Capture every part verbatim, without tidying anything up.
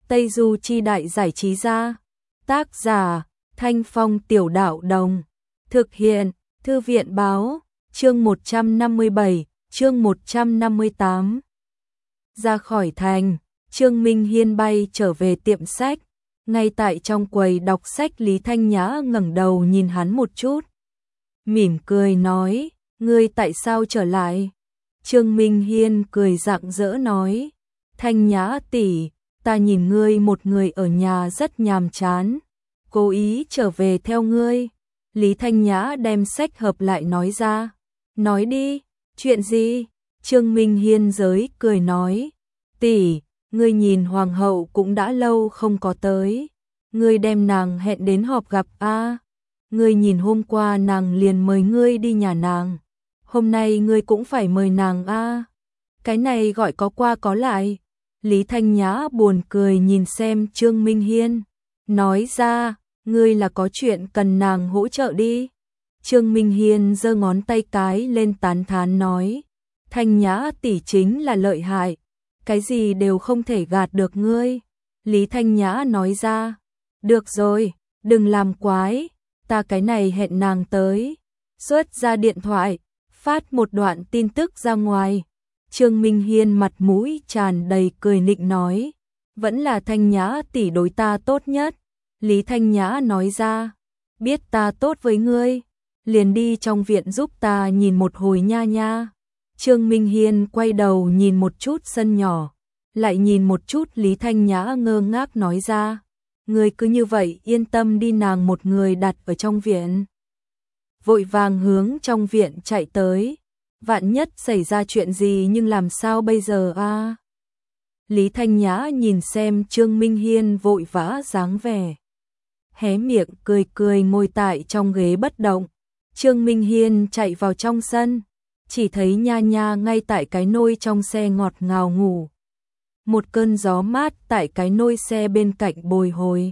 Tây Du Chi Đại Giải Trí Gia. Tác giả Thanh Phong Tiểu Đạo Đồng. Thực hiện Thư viện Báo. Chương một trăm năm mươi bảy, chương một trăm năm mươi tám. Ra khỏi thành, Trương Minh Hiên bay trở về tiệm sách. Ngay tại trong quầy đọc sách, Lý Thanh Nhã ngẩng đầu nhìn hắn một chút, mỉm cười nói, ngươi tại sao trở lại? Trương Minh Hiên cười rạng rỡ nói, Thanh Nhã tỷ, ta nhìn ngươi một người ở nhà rất nhàm chán, cố ý trở về theo ngươi. Lý Thanh Nhã đem sách hợp lại nói ra, nói đi, chuyện gì? Trương Minh Hiên giới cười nói, tỷ, ngươi nhìn hoàng hậu cũng đã lâu không có tới, ngươi đem nàng hẹn đến họp gặp a. À. Ngươi nhìn hôm qua nàng liền mời ngươi đi nhà nàng, hôm nay ngươi cũng phải mời nàng a. À. Cái này gọi có qua có lại. Lý Thanh Nhã buồn cười nhìn xem Trương Minh Hiên, nói ra, ngươi là có chuyện cần nàng hỗ trợ đi. Trương Minh Hiên giơ ngón tay cái lên tán thán nói, Thanh Nhã tỷ chính là lợi hại, cái gì đều không thể gạt được ngươi. Lý Thanh Nhã nói ra, được rồi, đừng làm quái, ta cái này hẹn nàng tới. Xuất ra điện thoại, phát một đoạn tin tức ra ngoài. Trương Minh Hiên mặt mũi tràn đầy cười nịnh nói, vẫn là Thanh Nhã tỷ đối ta tốt nhất. Lý Thanh Nhã nói ra, biết ta tốt với ngươi, liền đi trong viện giúp ta nhìn một hồi nha nha. Trương Minh Hiên quay đầu nhìn một chút sân nhỏ, lại nhìn một chút Lý Thanh Nhã, ngơ ngác nói ra, ngươi cứ như vậy yên tâm đi, nàng một người đặt ở trong viện. Vội vàng hướng trong viện chạy tới, vạn nhất xảy ra chuyện gì nhưng làm sao bây giờ a? À? Lý Thanh Nhã nhìn xem Trương Minh Hiên vội vã dáng vẻ, hé miệng cười cười ngồi tại trong ghế bất động. Trương Minh Hiên chạy vào trong sân, chỉ thấy nha nha ngay tại cái nôi trong xe ngọt ngào ngủ. Một cơn gió mát tại cái nôi xe bên cạnh bồi hồi,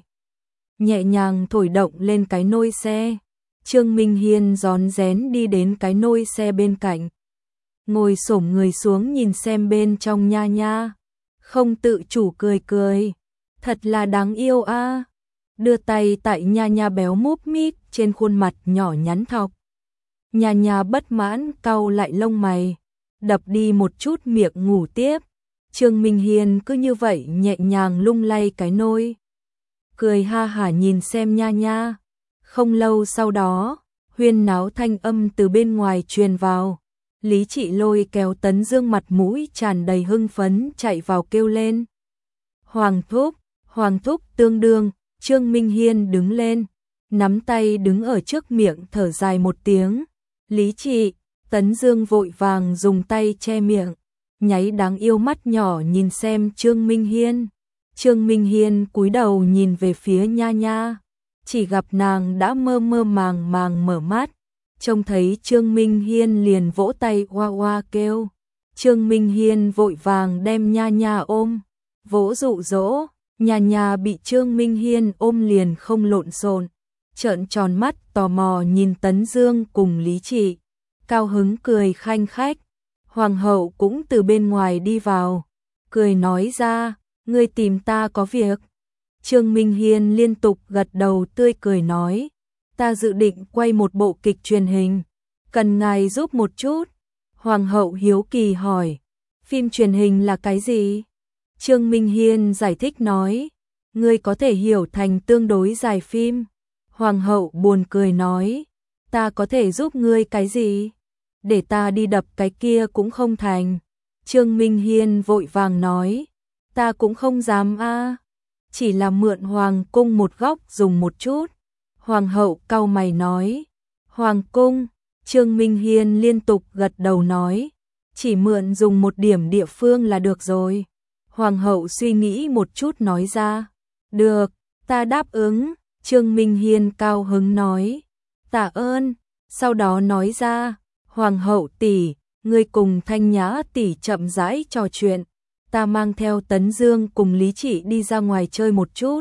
nhẹ nhàng thổi động lên cái nôi xe. Trương Minh Hiên rón rén đi đến cái nôi xe bên cạnh, ngồi xổm người xuống nhìn xem bên trong nha nha, không tự chủ cười cười, thật là đáng yêu a. À. Đưa tay tại nha nha béo múp míp trên khuôn mặt nhỏ nhắn thọc. Nha nha bất mãn cau lại lông mày, đập đi một chút miệng ngủ tiếp. Trương Minh Hiên cứ như vậy nhẹ nhàng lung lay cái nôi, cười ha hả nhìn xem nha nha. Không lâu sau đó, huyên náo thanh âm từ bên ngoài truyền vào. Lý Trị Lôi kéo Tấn Dương mặt mũi tràn đầy hưng phấn chạy vào kêu lên, Hoàng thúc, Hoàng thúc tương đương. Trương Minh Hiên đứng lên, nắm tay đứng ở trước miệng thở dài một tiếng. Lý Trị, Tấn Dương vội vàng dùng tay che miệng, nháy đáng yêu mắt nhỏ nhìn xem Trương Minh Hiên. Trương Minh Hiên cúi đầu nhìn về phía nha nha, chỉ gặp nàng đã mơ mơ màng màng mở mắt, trông thấy Trương Minh Hiên liền vỗ tay oa oa kêu. Trương Minh Hiên vội vàng đem nha nha ôm, vỗ dụ dỗ. Nha nha bị Trương Minh Hiên ôm liền không lộn xộn, trợn tròn mắt tò mò nhìn Tấn Dương cùng Lý Trị, cao hứng cười khanh khách. Hoàng hậu cũng từ bên ngoài đi vào, cười nói ra, ngươi tìm ta có việc. Trương Minh Hiên liên tục gật đầu tươi cười nói, ta dự định quay một bộ kịch truyền hình, cần ngài giúp một chút. Hoàng hậu hiếu kỳ hỏi, phim truyền hình là cái gì? Trương Minh Hiên giải thích nói, ngươi có thể hiểu thành tương đối dài phim. Hoàng hậu buồn cười nói, ta có thể giúp ngươi cái gì? Để ta đi đập cái kia cũng không thành. Trương Minh Hiên vội vàng nói, ta cũng không dám a, à. Chỉ là mượn hoàng cung một góc dùng một chút. Hoàng hậu cau mày nói, hoàng cung. Trương Minh Hiên liên tục gật đầu nói, chỉ mượn dùng một điểm địa phương là được rồi. Hoàng hậu suy nghĩ một chút nói ra, được, ta đáp ứng. Trương Minh Hiên cao hứng nói, tạ ơn. Sau đó nói ra, Hoàng hậu tỷ, ngươi cùng Thanh Nhã tỷ chậm rãi trò chuyện, ta mang theo Tấn Dương cùng Lý Trị đi ra ngoài chơi một chút.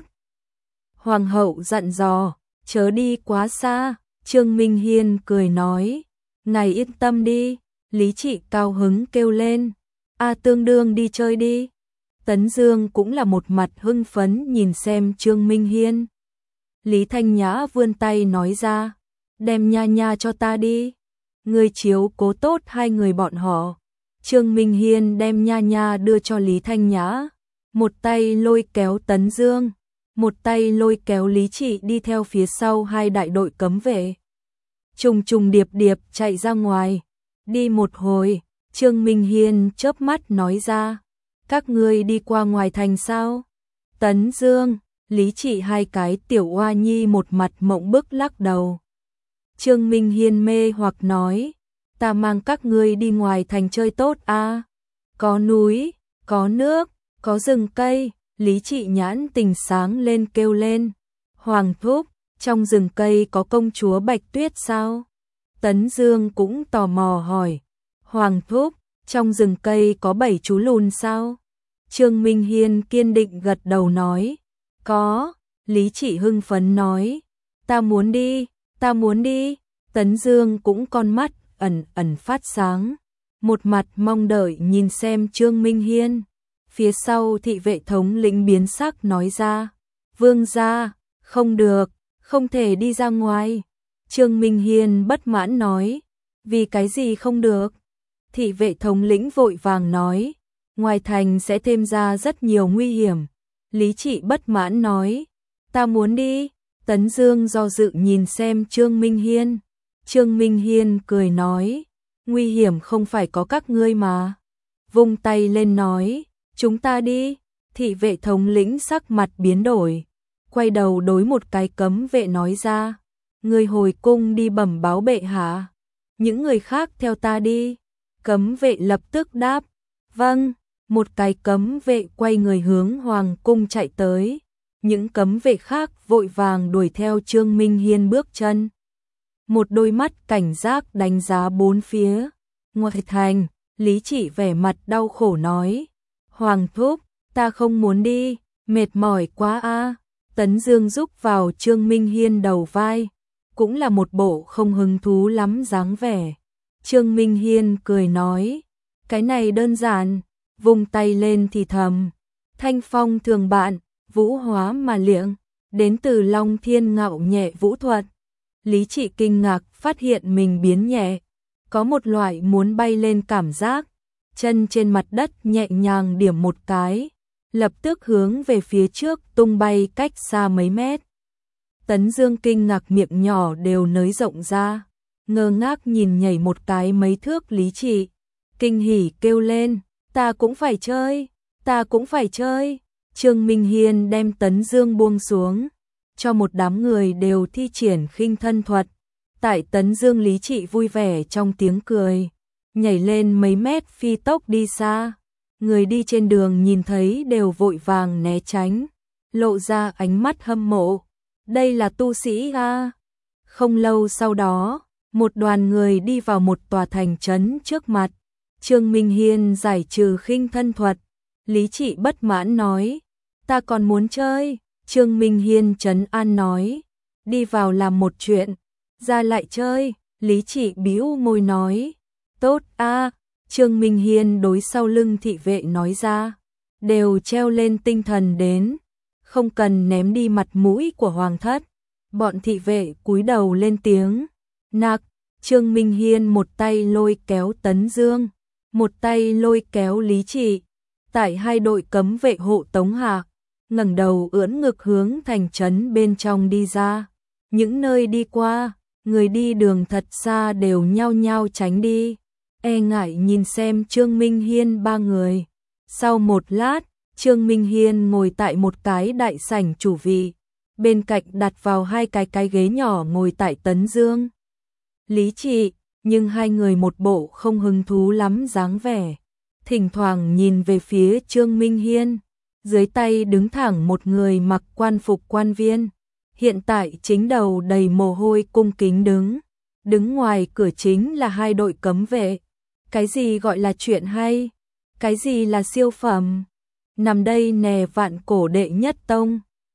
Hoàng hậu dặn dò, chớ đi quá xa. Trương Minh Hiên cười nói, ngài yên tâm đi. Lý Trị cao hứng kêu lên, a tương đương đi chơi đi. Tấn Dương cũng là một mặt hưng phấn nhìn xem Trương Minh Hiên. Lý Thanh Nhã vươn tay nói ra, đem nha nha cho ta đi. Ngươi chiếu cố tốt hai người bọn họ. Trương Minh Hiên đem nha nha đưa cho Lý Thanh Nhã, một tay lôi kéo Tấn Dương, một tay lôi kéo Lý Trị đi theo phía sau hai đại đội cấm vệ. Trùng trùng điệp điệp chạy ra ngoài, đi một hồi, Trương Minh Hiên chớp mắt nói ra, các ngươi đi qua ngoài thành sao? Tấn Dương, Lý Trị hai cái tiểu oa nhi một mặt mộng bức lắc đầu. Trương Minh Hiên mê hoặc nói, ta mang các ngươi đi ngoài thành chơi tốt a, có núi, có nước, có rừng cây. Lý Trị nhãn tình sáng lên kêu lên, Hoàng thúc, trong rừng cây có công chúa Bạch Tuyết sao? Tấn Dương cũng tò mò hỏi, Hoàng thúc, trong rừng cây có bảy chú lùn sao? Trương Minh Hiên kiên định gật đầu nói, có. Lý Trị hưng phấn nói, ta muốn đi, ta muốn đi. Tấn Dương cũng con mắt ẩn ẩn phát sáng, một mặt mong đợi nhìn xem Trương Minh Hiên. Phía sau thị vệ thống lĩnh biến sắc nói ra, vương gia, không được, không thể đi ra ngoài. Trương Minh Hiên bất mãn nói, vì cái gì không được? Thị vệ thống lĩnh vội vàng nói, ngoài thành sẽ thêm ra rất nhiều nguy hiểm. Lý Trị bất mãn nói, ta muốn đi. Tấn Dương do dự nhìn xem Trương Minh Hiên. Trương Minh Hiên cười nói, nguy hiểm không phải có các ngươi mà. Vung tay lên nói, chúng ta đi. Thị vệ thống lĩnh sắc mặt biến đổi, quay đầu đối một cái cấm vệ nói ra, người hồi cung đi bẩm báo bệ hạ, những người khác theo ta đi. Cấm vệ lập tức đáp, vâng. Một cái cấm vệ quay người hướng hoàng cung chạy tới, những cấm vệ khác vội vàng đuổi theo Trương Minh Hiên bước chân. Một đôi mắt cảnh giác đánh giá bốn phía. Ngoài thành, Lý Trị vẻ mặt đau khổ nói, Hoàng thúc, ta không muốn đi, mệt mỏi quá a. Tấn Dương giúp vào Trương Minh Hiên đầu vai, cũng là một bộ không hứng thú lắm dáng vẻ. Trương Minh Hiên cười nói, cái này đơn giản, vung tay lên thì thầm, thanh phong thường bạn, vũ hóa mà liệng, đến từ Long Thiên Ngạo nhẹ vũ thuật. Lý Trị kinh ngạc phát hiện mình biến nhẹ, có một loại muốn bay lên cảm giác, chân trên mặt đất nhẹ nhàng điểm một cái, lập tức hướng về phía trước tung bay cách xa mấy mét. Tấn Dương kinh ngạc miệng nhỏ đều nới rộng ra, ngơ ngác nhìn nhảy một cái mấy thước Lý Trị, kinh hỉ kêu lên, ta cũng phải chơi, ta cũng phải chơi. Trương Minh Hiên đem Tấn Dương buông xuống, cho một đám người đều thi triển khinh thân thuật. Tại Tấn Dương Lý Trị vui vẻ trong tiếng cười, nhảy lên mấy mét phi tốc đi xa. Người đi trên đường nhìn thấy đều vội vàng né tránh, lộ ra ánh mắt hâm mộ. Đây là tu sĩ a. Không lâu sau đó, một đoàn người đi vào một tòa thành trấn trước mặt. Trương Minh Hiên giải trừ khinh thân thuật. Lý Trị bất mãn nói, ta còn muốn chơi. Trương Minh Hiên trấn an nói, đi vào làm một chuyện, ra lại chơi. Lý Trị bĩu môi nói, tốt a. Trương Minh Hiên đối sau lưng thị vệ nói ra, đều treo lên tinh thần đến, không cần ném đi mặt mũi của hoàng thất. Bọn thị vệ cúi đầu lên tiếng, nặc. Trương Minh Hiên một tay lôi kéo Tấn Dương, một tay lôi kéo Lý Trị, tại hai đội cấm vệ hộ tống hạ, ngẩng đầu ưỡn ngực hướng thành trấn bên trong đi ra. Những nơi đi qua, người đi đường thật xa đều nhao nhao tránh đi, e ngại nhìn xem Trương Minh Hiên ba người. Sau một lát, Trương Minh Hiên ngồi tại một cái đại sảnh chủ vị, bên cạnh đặt vào hai cái cái ghế nhỏ ngồi tại Tấn Dương, Lý Trị, nhưng hai người một bộ không hứng thú lắm dáng vẻ, thỉnh thoảng nhìn về phía Trương Minh Hiên. Dưới tay đứng thẳng một người mặc quan phục quan viên, hiện tại chính đầu đầy mồ hôi cung kính đứng. Đứng ngoài cửa chính là hai đội cấm vệ. Cái gì gọi là chuyện hay? Cái gì là siêu phẩm? Nằm đây nè vạn cổ đệ nhất tông.